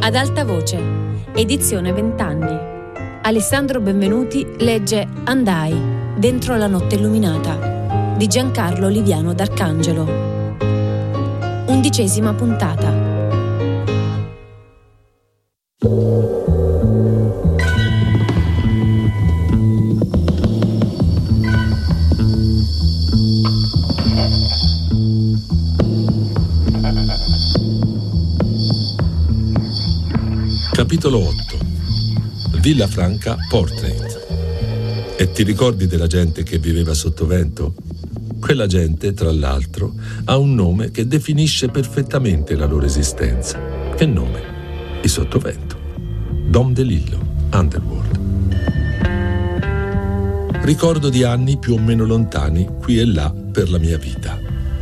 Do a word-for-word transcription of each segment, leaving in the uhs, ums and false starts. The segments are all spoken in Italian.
Ad alta voce, edizione vent'anni. Alessandro Benvenuti legge Andai, dentro la notte illuminata, di Giancarlo Oliviano d'Arcangelo. Undicesima puntata. Capitolo otto. Villafranca Portrait. E ti ricordi della gente che viveva sottovento? Quella gente, tra l'altro, ha un nome che definisce perfettamente la loro esistenza. Che nome? I Sottovento. Dom DeLillo, Underworld. Ricordo di anni più o meno lontani, qui e là, per la mia vita.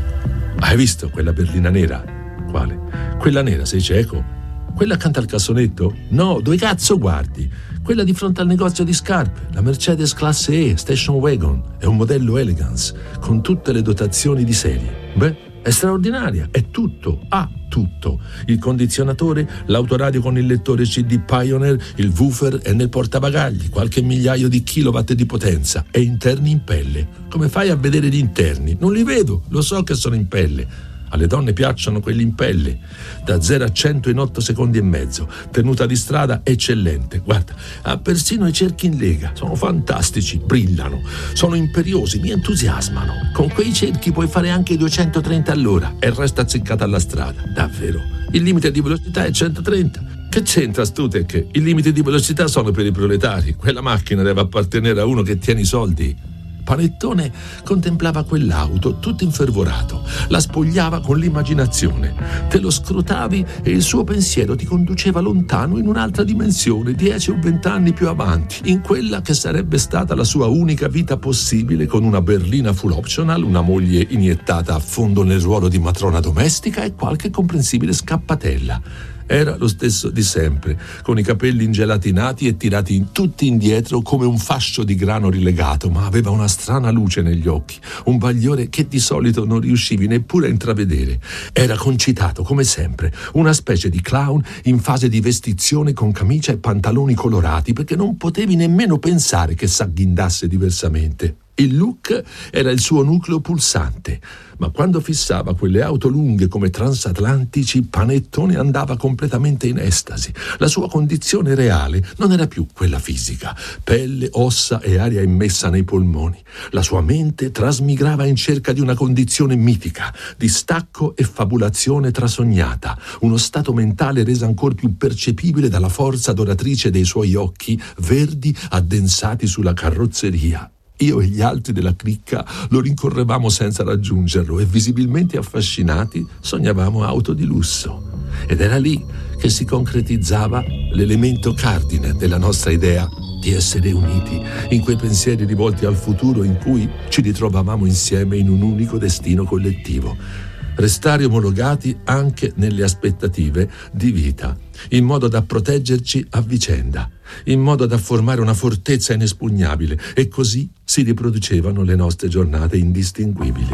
Hai visto quella berlina nera? Quale? Quella nera, sei cieco? Quella accanto al cassonetto? No, dove cazzo guardi? Quella di fronte al negozio di scarpe, la Mercedes classe E, Station Wagon, è un modello Elegance, con tutte le dotazioni di serie. Beh, è straordinaria, è tutto, ha tutto. Il condizionatore, l'autoradio con il lettore C D Pioneer, il woofer è nel portabagagli, qualche migliaio di kilowatt di potenza, e interni in pelle. Come fai a vedere gli interni? Non li vedo, lo so che sono in pelle. Alle donne piacciono quelli in pelle, da zero a cento in otto secondi e mezzo, tenuta di strada eccellente. Guarda, ha persino i cerchi in lega, sono fantastici, brillano, sono imperiosi, mi entusiasmano. Con quei cerchi puoi fare anche duecentotrenta all'ora e resta azzeccata alla strada, davvero. Il limite di velocità è centotrenta. Che c'entra, Stutek? I limiti di velocità sono per i proletari, quella macchina deve appartenere a uno che tiene i soldi. Panettone contemplava quell'auto tutto infervorato, la spogliava con l'immaginazione, te lo scrutavi e il suo pensiero ti conduceva lontano in un'altra dimensione, dieci o vent'anni più avanti, in quella che sarebbe stata la sua unica vita possibile, con una berlina full optional, una moglie iniettata a fondo nel ruolo di matrona domestica e qualche comprensibile scappatella. Era lo stesso di sempre, con i capelli ingelatinati e tirati in tutti indietro come un fascio di grano rilegato, ma aveva una strana luce negli occhi, un bagliore che di solito non riuscivi neppure a intravedere. Era concitato, come sempre, una specie di clown in fase di vestizione con camicia e pantaloni colorati, perché non potevi nemmeno pensare che s'agghindasse diversamente. Il look era il suo nucleo pulsante, ma quando fissava quelle auto lunghe come transatlantici, Panettone andava completamente in estasi. La sua condizione reale non era più quella fisica, pelle, ossa e aria immessa nei polmoni. La sua mente trasmigrava in cerca di una condizione mitica, di stacco e fabulazione trasognata, uno stato mentale reso ancor più percepibile dalla forza doratrice dei suoi occhi verdi addensati sulla carrozzeria. Io e gli altri della cricca lo rincorrevamo senza raggiungerlo e, visibilmente affascinati, sognavamo auto di lusso. Ed era lì che si concretizzava l'elemento cardine della nostra idea di essere uniti, in quei pensieri rivolti al futuro in cui ci ritrovavamo insieme in un unico destino collettivo. Restare omologati anche nelle aspettative di vita, in modo da proteggerci a vicenda, in modo da formare una fortezza inespugnabile, e così si riproducevano le nostre giornate indistinguibili.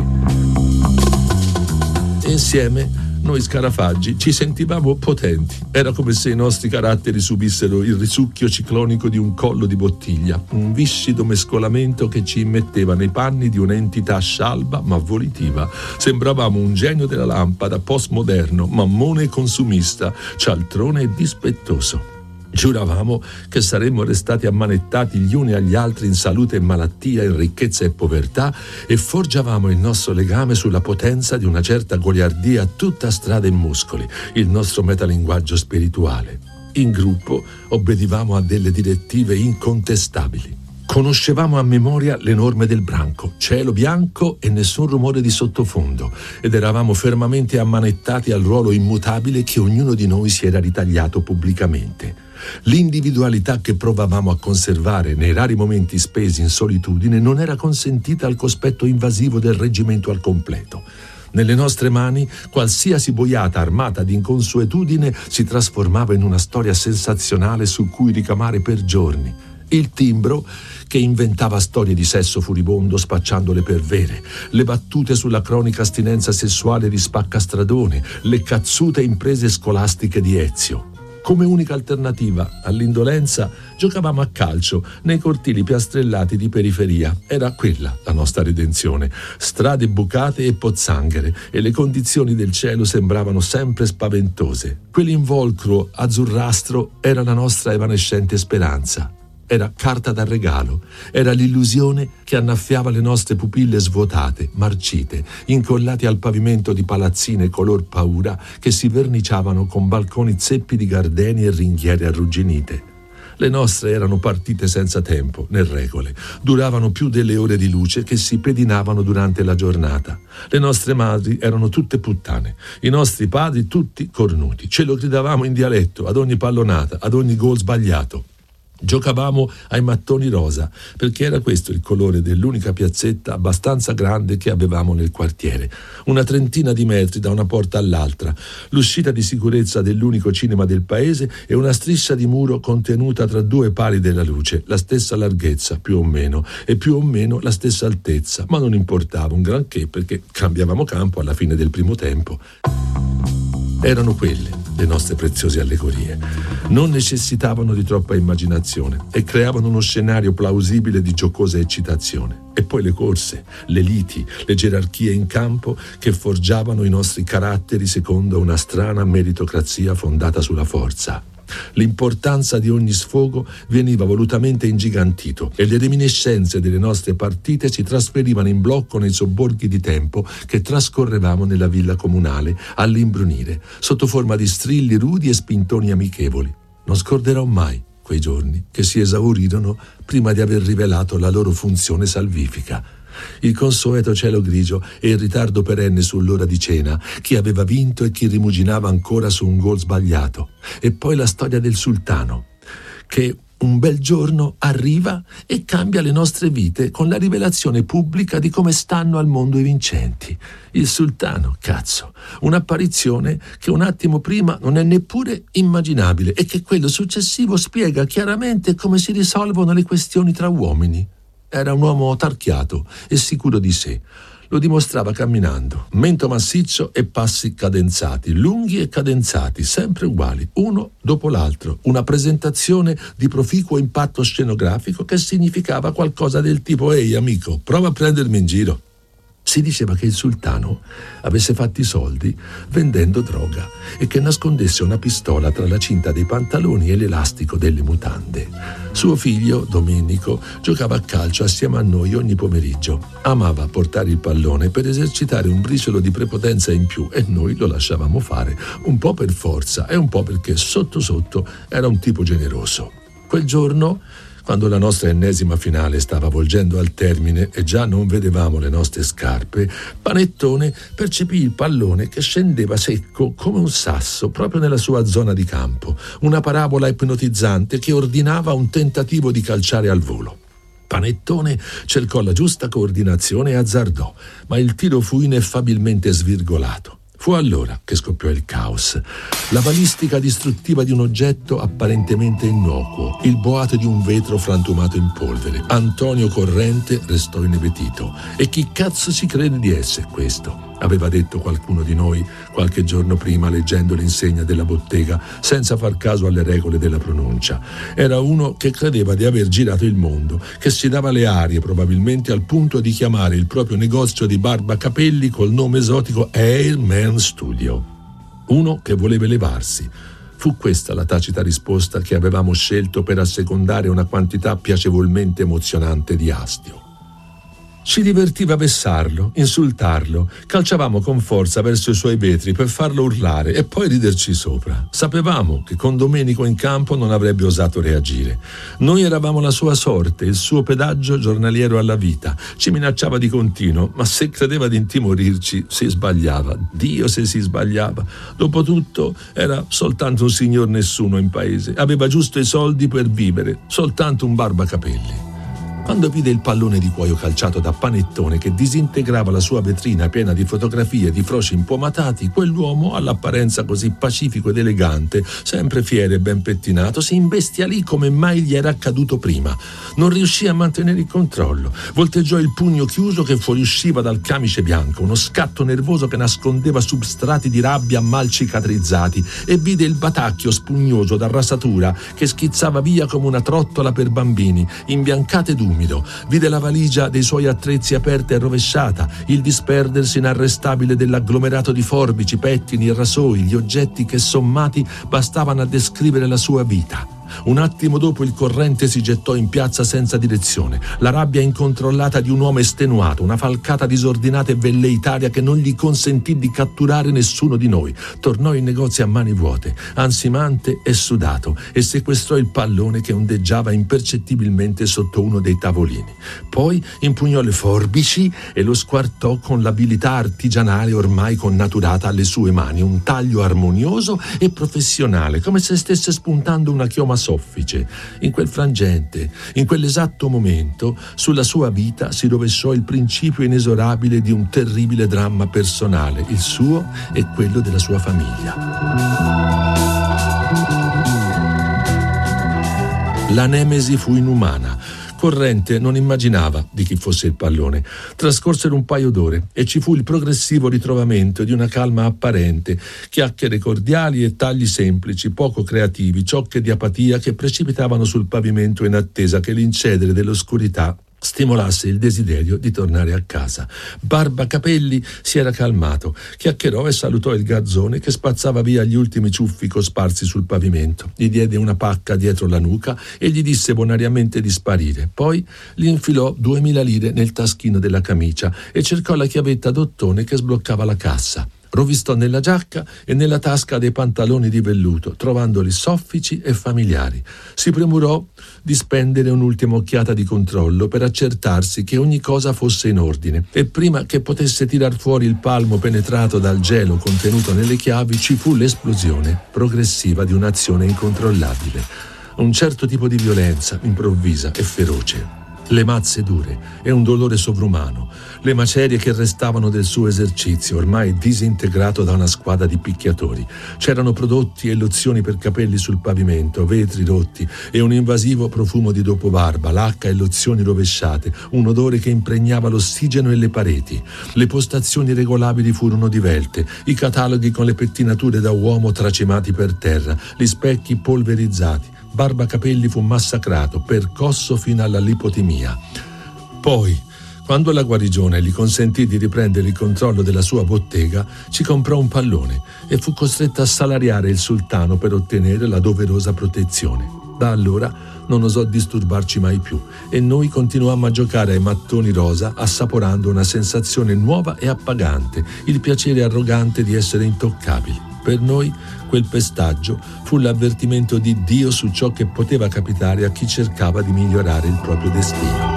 Insieme noi scarafaggi ci sentivamo potenti. Era come se i nostri caratteri subissero il risucchio ciclonico di un collo di bottiglia, un viscido mescolamento che ci immetteva nei panni di un'entità scialba ma volitiva. Sembravamo un genio della lampada postmoderno, mammone e consumista, cialtrone e dispettoso. Giuravamo che saremmo restati ammanettati gli uni agli altri in salute e malattia, in ricchezza e povertà, e forgiavamo il nostro legame sulla potenza di una certa goliardia tutta strada e muscoli, il nostro metalinguaggio spirituale. In gruppo obbedivamo a delle direttive incontestabili. Conoscevamo a memoria le norme del branco, cielo bianco e nessun rumore di sottofondo, ed eravamo fermamente ammanettati al ruolo immutabile che ognuno di noi si era ritagliato pubblicamente. L'individualità che provavamo a conservare nei rari momenti spesi in solitudine non era consentita al cospetto invasivo del reggimento al completo. Nelle nostre mani qualsiasi boiata armata di inconsuetudine si trasformava in una storia sensazionale su cui ricamare per giorni. Il timbro che inventava storie di sesso furibondo spacciandole per vere, le battute sulla cronica astinenza sessuale di Spaccastradone, le cazzute imprese scolastiche di Ezio. Come unica alternativa all'indolenza giocavamo a calcio nei cortili piastrellati di periferia. Era quella la nostra redenzione. Strade bucate e pozzanghere, e le condizioni del cielo sembravano sempre spaventose. Quell'involucro azzurrastro era la nostra evanescente speranza. Era carta da regalo, era l'illusione che annaffiava le nostre pupille svuotate, marcite, incollate al pavimento di palazzine color paura che si verniciavano con balconi zeppi di gardeni e ringhiere arrugginite. Le nostre erano partite senza tempo né regole, duravano più delle ore di luce che si pedinavano durante la giornata. Le nostre madri erano tutte puttane, i nostri padri tutti cornuti. Ce lo gridavamo in dialetto ad ogni pallonata, ad ogni gol sbagliato. Giocavamo ai mattoni rosa, perché era questo il colore dell'unica piazzetta abbastanza grande che avevamo nel quartiere, una trentina di metri da una porta all'altra, l'uscita di sicurezza dell'unico cinema del paese e una striscia di muro contenuta tra due pali della luce, la stessa larghezza più o meno e più o meno la stessa altezza, ma non importava un granché perché cambiavamo campo alla fine del primo tempo. Erano quelle le nostre preziose allegorie. Non necessitavano di troppa immaginazione e creavano uno scenario plausibile di giocosa eccitazione. E poi le corse, le liti, le gerarchie in campo che forgiavano i nostri caratteri secondo una strana meritocrazia fondata sulla forza. L'importanza di ogni sfogo veniva volutamente ingigantito e le reminiscenze delle nostre partite si trasferivano in blocco nei sobborghi di tempo che trascorrevamo nella villa comunale all'imbrunire, sotto forma di strilli rudi e spintoni amichevoli. Non scorderò mai quei giorni che si esaurirono prima di aver rivelato la loro funzione salvifica. Il consueto cielo grigio e il ritardo perenne sull'ora di cena, chi aveva vinto e chi rimuginava ancora su un gol sbagliato. E poi la storia del sultano, che un bel giorno arriva e cambia le nostre vite con la rivelazione pubblica di come stanno al mondo i vincenti. Il sultano, cazzo, un'apparizione che un attimo prima non è neppure immaginabile e che quello successivo spiega chiaramente come si risolvono le questioni tra uomini. Era un uomo tarchiato e sicuro di sé. Lo dimostrava camminando, mento massiccio e passi cadenzati, lunghi e cadenzati, sempre uguali, uno dopo l'altro. Una presentazione di proficuo impatto scenografico che significava qualcosa del tipo «Ehi amico, prova a prendermi in giro». Si diceva che il sultano avesse fatto i soldi vendendo droga e che nascondesse una pistola tra la cinta dei pantaloni e l'elastico delle mutande. Suo figlio, Domenico, giocava a calcio assieme a noi ogni pomeriggio. Amava portare il pallone per esercitare un briciolo di prepotenza in più e noi lo lasciavamo fare, un po' per forza e un po' perché sotto sotto era un tipo generoso. Quel giorno, quando la nostra ennesima finale stava volgendo al termine e già non vedevamo le nostre scarpe, Panettone percepì il pallone che scendeva secco come un sasso proprio nella sua zona di campo, una parabola ipnotizzante che ordinava un tentativo di calciare al volo. Panettone cercò la giusta coordinazione e azzardò, ma il tiro fu ineffabilmente svirgolato. Fu allora che scoppiò il caos. La balistica distruttiva di un oggetto apparentemente innocuo, il boato di un vetro frantumato in polvere. Antonio Corrente restò inebetito. E chi cazzo si crede di essere questo? Aveva detto qualcuno di noi qualche giorno prima leggendo l'insegna della bottega senza far caso alle regole della pronuncia. Era uno che credeva di aver girato il mondo, che si dava le arie probabilmente al punto di chiamare il proprio negozio di barbacapelli col nome esotico Air Man Studio. Uno che voleva elevarsi. Fu questa la tacita risposta che avevamo scelto per assecondare una quantità piacevolmente emozionante di astio. Ci divertiva vessarlo, insultarlo, calciavamo con forza verso i suoi vetri per farlo urlare e poi riderci sopra. Sapevamo che con Domenico in campo non avrebbe osato reagire. Noi eravamo la sua sorte, il suo pedaggio giornaliero alla vita. Ci minacciava di continuo, ma se credeva di intimorirci si sbagliava. Dio se si sbagliava. Dopotutto era soltanto un signor nessuno in paese. Aveva giusto i soldi per vivere, soltanto un barbacapelli. Quando vide il pallone di cuoio calciato da Panettone che disintegrava la sua vetrina piena di fotografie di froci impomatati, quell'uomo, all'apparenza così pacifico ed elegante, sempre fiero e ben pettinato, si imbestialì come mai gli era accaduto prima. Non riuscì a mantenere il controllo. Volteggiò il pugno chiuso che fuoriusciva dal camice bianco, uno scatto nervoso che nascondeva substrati di rabbia mal cicatrizzati, e vide il batacchio spugnoso da rasatura che schizzava via come una trottola per bambini, imbiancata ed umida. Vide la valigia dei suoi attrezzi aperta e rovesciata, il disperdersi inarrestabile dell'agglomerato di forbici, pettini e rasoi, gli oggetti che sommati bastavano a descrivere la sua vita. Un attimo dopo il corrente si gettò in piazza senza direzione, la rabbia incontrollata di un uomo estenuato, una falcata disordinata e velleitaria che non gli consentì di catturare nessuno di noi. Tornò in negozio a mani vuote, ansimante e sudato, e sequestrò il pallone che ondeggiava impercettibilmente sotto uno dei tavolini. Poi impugnò le forbici e lo squartò con l'abilità artigianale ormai connaturata alle sue mani, un taglio armonioso e professionale, come se stesse spuntando una chioma soffice. In quel frangente, in quell'esatto momento, sulla sua vita si rovesciò il principio inesorabile di un terribile dramma personale, il suo e quello della sua famiglia. La nemesi fu inumana. Corrente non immaginava di chi fosse il pallone. Trascorsero un paio d'ore e ci fu il progressivo ritrovamento di una calma apparente, chiacchiere cordiali e tagli semplici, poco creativi, ciocche di apatia che precipitavano sul pavimento in attesa che l'incedere dell'oscurità stimolasse il desiderio di tornare a casa. Barba Capelli si era calmato, chiacchierò e salutò il garzone che spazzava via gli ultimi ciuffi cosparsi sul pavimento. Gli diede una pacca dietro la nuca e gli disse bonariamente di sparire. Poi gli infilò duemila lire nel taschino della camicia e cercò la chiavetta d'ottone che sbloccava la cassa. Rovistò nella giacca e nella tasca dei pantaloni di velluto, trovandoli soffici e familiari. Si premurò di spendere un'ultima occhiata di controllo per accertarsi che ogni cosa fosse in ordine, e prima che potesse tirar fuori il palmo penetrato dal gelo contenuto nelle chiavi ci fu l'esplosione progressiva di un'azione incontrollabile. Un certo tipo di violenza improvvisa e feroce. Le mazze dure e un dolore sovrumano, le macerie che restavano del suo esercizio, ormai disintegrato da una squadra di picchiatori. C'erano prodotti e lozioni per capelli sul pavimento, vetri rotti e un invasivo profumo di dopobarba, lacca e lozioni rovesciate, un odore che impregnava l'ossigeno e le pareti. Le postazioni regolabili furono divelte, i cataloghi con le pettinature da uomo tracimati per terra, gli specchi polverizzati. Barba Capelli fu massacrato, percosso fino alla lipotimia. Poi, quando la guarigione gli consentì di riprendere il controllo della sua bottega, ci comprò un pallone e fu costretto a salariare il sultano per ottenere la doverosa protezione. Da allora non osò disturbarci mai più e noi continuammo a giocare ai mattoni rosa, assaporando una sensazione nuova e appagante, il piacere arrogante di essere intoccabili. Per noi quel pestaggio fu l'avvertimento di Dio su ciò che poteva capitare a chi cercava di migliorare il proprio destino.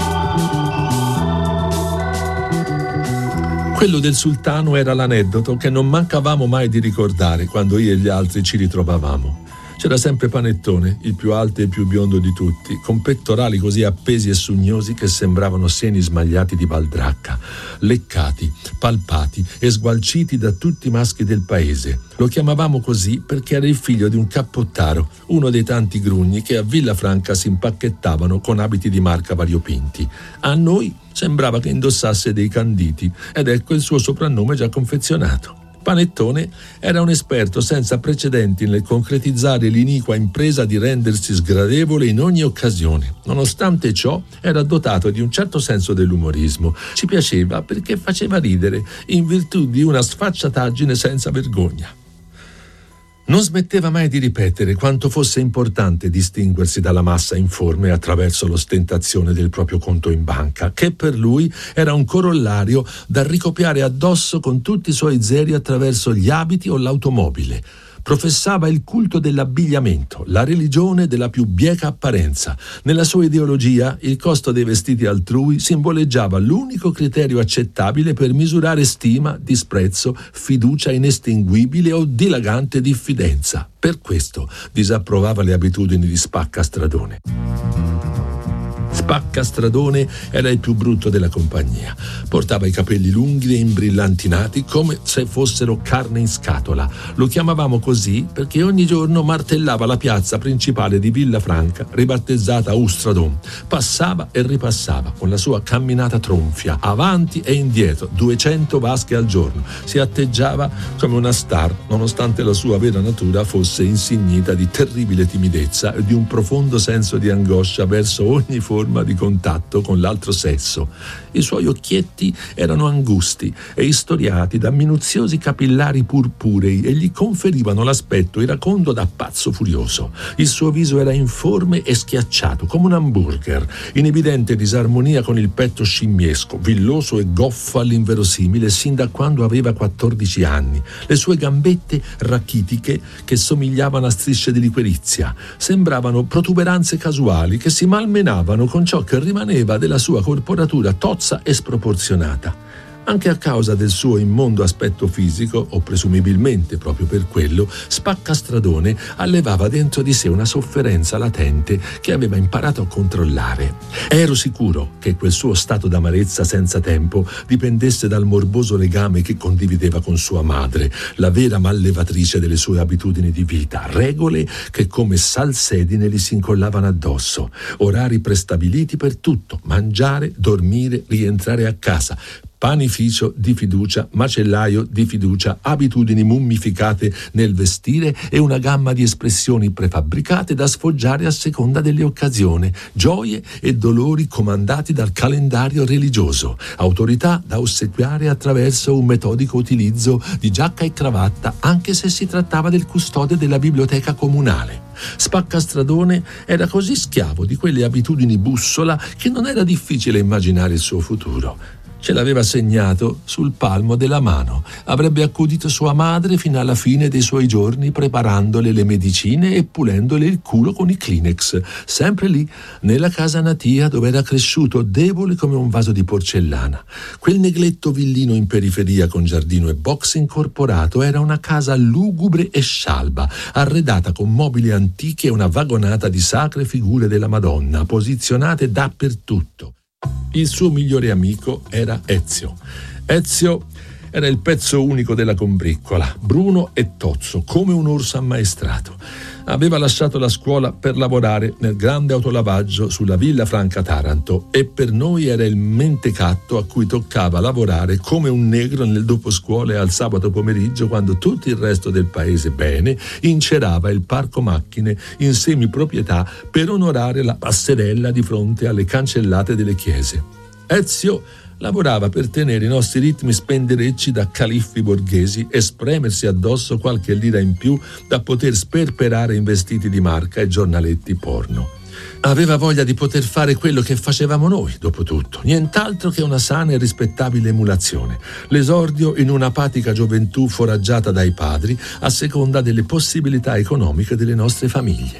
Quello del sultano era l'aneddoto che non mancavamo mai di ricordare quando io e gli altri ci ritrovavamo. C'era sempre Panettone, il più alto e il più biondo di tutti, con pettorali così appesi e sugnosi che sembravano seni smagliati di baldracca, leccati, palpati e sgualciti da tutti i maschi del paese. Lo chiamavamo così perché era il figlio di un cappottaro, uno dei tanti grugni che a Villafranca si impacchettavano con abiti di marca variopinti. A noi sembrava che indossasse dei canditi ed ecco il suo soprannome già confezionato. Panettone era un esperto senza precedenti nel concretizzare l'iniqua impresa di rendersi sgradevole in ogni occasione. Nonostante ciò, era dotato di un certo senso dell'umorismo. Ci piaceva perché faceva ridere, in virtù di una sfacciataggine senza vergogna. Non smetteva mai di ripetere quanto fosse importante distinguersi dalla massa informe attraverso l'ostentazione del proprio conto in banca, che per lui era un corollario da ricopiare addosso con tutti i suoi zeri attraverso gli abiti o l'automobile. Professava il culto dell'abbigliamento, la religione della più bieca apparenza. Nella sua ideologia, il costo dei vestiti altrui simboleggiava l'unico criterio accettabile per misurare stima, disprezzo, fiducia inestinguibile o dilagante diffidenza. Per questo disapprovava le abitudini di spaccastradone. Spaccastradone era il più brutto della compagnia. Portava i capelli lunghi e imbrillantinati come se fossero carne in scatola. Lo chiamavamo così perché ogni giorno martellava la piazza principale di Villafranca, ribattezzata Ustradon. Passava e ripassava con la sua camminata tronfia, avanti e indietro, duecento vasche al giorno. Si atteggiava come una star, nonostante la sua vera natura fosse insignita di terribile timidezza e di un profondo senso di angoscia verso ogni forma di contatto con l'altro sesso. I suoi occhietti erano angusti e istoriati da minuziosi capillari purpurei e gli conferivano l'aspetto iracondo da pazzo furioso. Il suo viso era informe e schiacciato come un hamburger, in evidente disarmonia con il petto scimmiesco, villoso e goffo all'inverosimile sin da quando aveva quattordici anni. Le sue gambette rachitiche che somigliavano a strisce di liquirizia sembravano protuberanze casuali che si malmenavano con ciò che rimaneva della sua corporatura tozza e sproporzionata. Anche a causa del suo immondo aspetto fisico, o presumibilmente proprio per quello, Spaccastradone allevava dentro di sé una sofferenza latente che aveva imparato a controllare. Ero sicuro che quel suo stato d'amarezza senza tempo dipendesse dal morboso legame che condivideva con sua madre, la vera mallevatrice delle sue abitudini di vita, regole che come salsedine gli si incollavano addosso, orari prestabiliti per tutto, mangiare, dormire, rientrare a casa, panificio di fiducia, macellaio di fiducia, abitudini mummificate nel vestire e una gamma di espressioni prefabbricate da sfoggiare a seconda delle occasioni, gioie e dolori comandati dal calendario religioso, autorità da ossequiare attraverso un metodico utilizzo di giacca e cravatta anche se si trattava del custode della biblioteca comunale. Spaccastradone era così schiavo di quelle abitudini bussola che non era difficile immaginare il suo futuro. Ce l'aveva segnato sul palmo della mano. Avrebbe accudito sua madre fino alla fine dei suoi giorni, preparandole le medicine e pulendole il culo con i Kleenex, sempre lì, nella casa natia dove era cresciuto, debole come un vaso di porcellana. Quel negletto villino in periferia con giardino e box incorporato era una casa lugubre e scialba, arredata con mobili antichi e una vagonata di sacre figure della Madonna, posizionate dappertutto. Il suo migliore amico era Ezio. Ezio era il pezzo unico della combriccola, bruno e tozzo, come un orso ammaestrato. Aveva lasciato la scuola per lavorare nel grande autolavaggio sulla Villafranca Taranto e per noi era il mentecatto a cui toccava lavorare come un negro nel doposcuole al sabato pomeriggio, quando tutto il resto del paese bene incerava il parco macchine in semiproprietà per onorare la passerella di fronte alle cancellate delle chiese. Ezio lavorava per tenere i nostri ritmi spenderecci da califfi borghesi e spremersi addosso qualche lira in più da poter sperperare in vestiti di marca e giornaletti porno. Aveva voglia di poter fare quello che facevamo noi, dopo tutto, nient'altro che una sana e rispettabile emulazione, l'esordio in un'apatica gioventù foraggiata dai padri a seconda delle possibilità economiche delle nostre famiglie.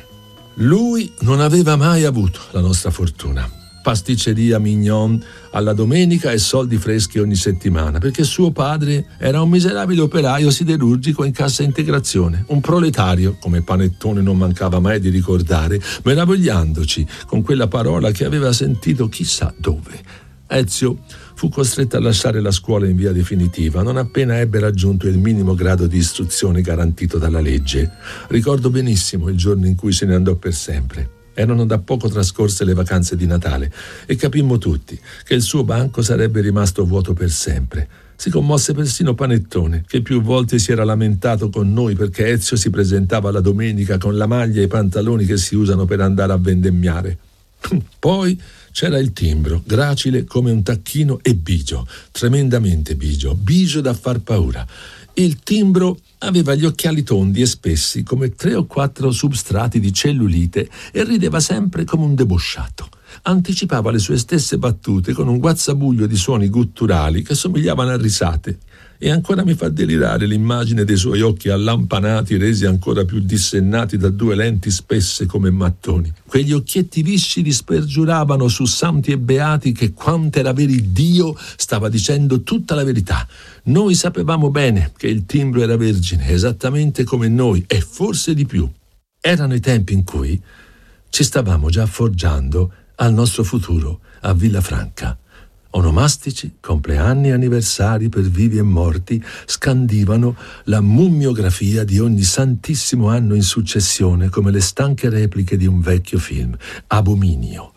Lui non aveva mai avuto la nostra fortuna. Pasticceria mignon alla domenica e soldi freschi ogni settimana, perché suo padre era un miserabile operaio siderurgico in cassa integrazione, un proletario, come Panettone non mancava mai di ricordare, meravigliandoci con quella parola che aveva sentito chissà dove. Ezio fu costretto a lasciare la scuola in via definitiva non appena ebbe raggiunto il minimo grado di istruzione garantito dalla legge. Ricordo benissimo il giorno in cui se ne andò per sempre. Erano da poco trascorse le vacanze di Natale e capimmo tutti che il suo banco sarebbe rimasto vuoto per sempre. Si commosse persino Panettone, che più volte si era lamentato con noi perché Ezio si presentava la domenica con la maglia e i pantaloni che si usano per andare a vendemmiare. Poi c'era il timbro, gracile come un tacchino e bigio, tremendamente bigio, bigio da far paura. Il timbro aveva gli occhiali tondi e spessi come tre o quattro substrati di cellulite e rideva sempre come un debosciato. Anticipava le sue stesse battute con un guazzabuglio di suoni gutturali che somigliavano a risate. E ancora mi fa delirare l'immagine dei suoi occhi allampanati, resi ancora più dissennati da due lenti spesse come mattoni. Quegli occhietti viscidi spergiuravano su santi e beati che quant'era veri Dio stava dicendo tutta la verità. Noi sapevamo bene che il timbro era vergine, esattamente come noi, e forse di più. Erano i tempi in cui ci stavamo già forgiando al nostro futuro a Villafranca. Onomastici, compleanni e anniversari per vivi e morti scandivano la mummiografia di ogni santissimo anno in successione come le stanche repliche di un vecchio film. Abominio.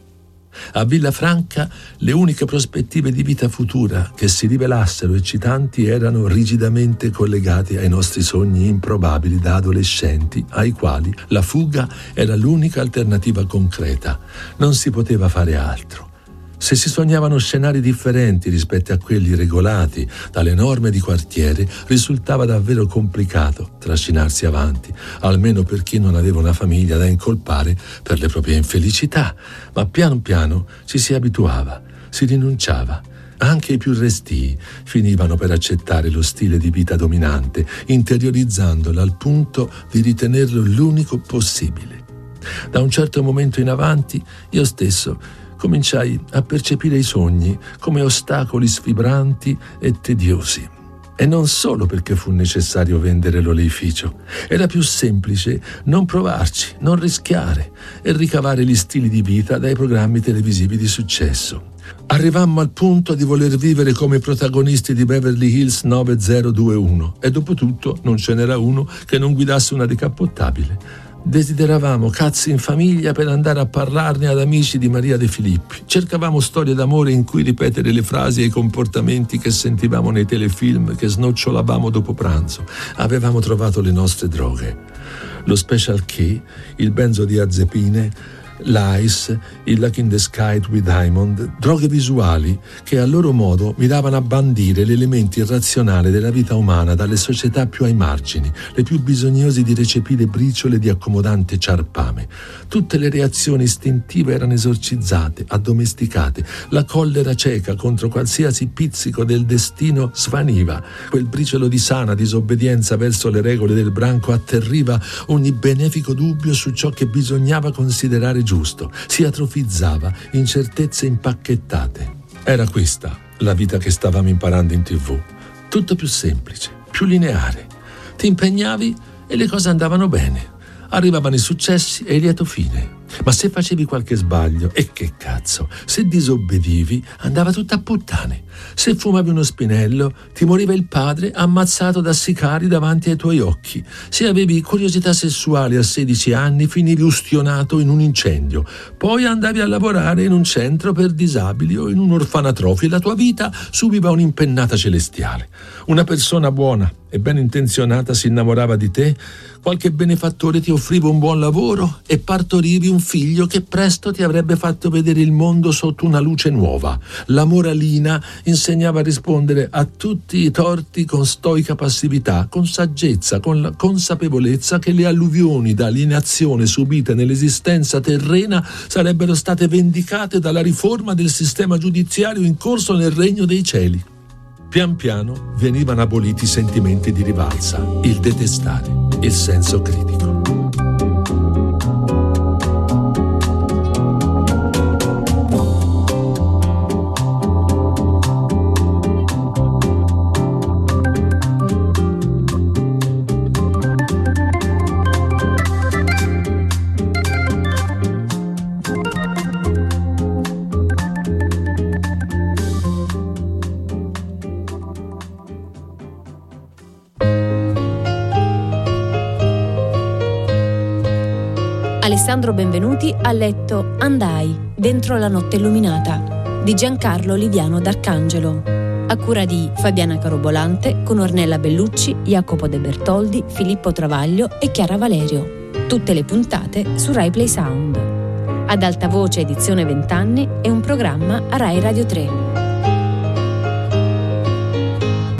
A Villafranca le uniche prospettive di vita futura che si rivelassero eccitanti erano rigidamente collegate ai nostri sogni improbabili da adolescenti, ai quali la fuga era l'unica alternativa concreta. Non si poteva fare altro. Se si sognavano scenari differenti rispetto a quelli regolati dalle norme di quartiere, risultava davvero complicato trascinarsi avanti, almeno per chi non aveva una famiglia da incolpare per le proprie infelicità. Ma piano piano ci si abituava, si rinunciava. Anche i più restii finivano per accettare lo stile di vita dominante, interiorizzandolo al punto di ritenerlo l'unico possibile. Da un certo momento in avanti, io stesso cominciai a percepire i sogni come ostacoli sfibranti e tediosi. E non solo perché fu necessario vendere l'oleificio. Era più semplice non provarci, non rischiare e ricavare gli stili di vita dai programmi televisivi di successo. Arrivammo al punto di voler vivere come protagonisti di Beverly Hills nove zero due uno e dopo tutto non ce n'era uno che non guidasse una decappottabile. Desideravamo cazzi in famiglia per andare a parlarne ad amici di Maria De Filippi. Cercavamo storie d'amore in cui ripetere le frasi e i comportamenti che sentivamo nei telefilm che snocciolavamo dopo pranzo. Avevamo trovato le nostre droghe. Lo Special K, il benzodiazepine, l'ice, il Lucky in the Sky with Diamond, droghe visuali che a loro modo miravano a bandire l'elemento irrazionale della vita umana dalle società più ai margini, le più bisognose di recepire briciole di accomodante ciarpame. Tutte le reazioni istintive erano esorcizzate, addomesticate, la collera cieca contro qualsiasi pizzico del destino svaniva, quel briciolo di sana disobbedienza verso le regole del branco atterriva ogni benefico dubbio su ciò che bisognava considerare giusto, si atrofizzava in certezze impacchettate. Era questa la vita che stavamo imparando in tivù. Tutto più semplice, più lineare. Ti impegnavi e le cose andavano bene. Arrivavano i successi e il lieto fine. Ma se facevi qualche sbaglio, e che cazzo, se disobbedivi, andava tutto a puttane. Se fumavi uno spinello, ti moriva il padre ammazzato da sicari davanti ai tuoi occhi. Se avevi curiosità sessuali a sedici anni, finivi ustionato in un incendio. Poi andavi a lavorare in un centro per disabili o in un orfanatrofio e la tua vita subiva un'impennata celestiale. Una persona buona e ben intenzionata si innamorava di te, qualche benefattore ti offriva un buon lavoro e partorivi un figlio che presto ti avrebbe fatto vedere il mondo sotto una luce nuova. La moralina insegnava a rispondere a tutti i torti con stoica passività, con saggezza, con la consapevolezza che le alluvioni d'alienazione subite nell'esistenza terrena sarebbero state vendicate dalla riforma del sistema giudiziario in corso nel regno dei cieli. Pian piano venivano aboliti i sentimenti di rivalsa, il detestare, il senso critico. Alessandro Benvenuti ha letto Andai, dentro la notte illuminata, di Giancarlo Liviano d'Arcangelo, a cura di Fabiana Carobolante, con Ornella Bellucci, Jacopo De Bertoldi, Filippo Travaglio e Chiara Valerio. Tutte le puntate su Rai Play Sound. Ad alta voce edizione vent'anni è un programma a Rai Radio tre.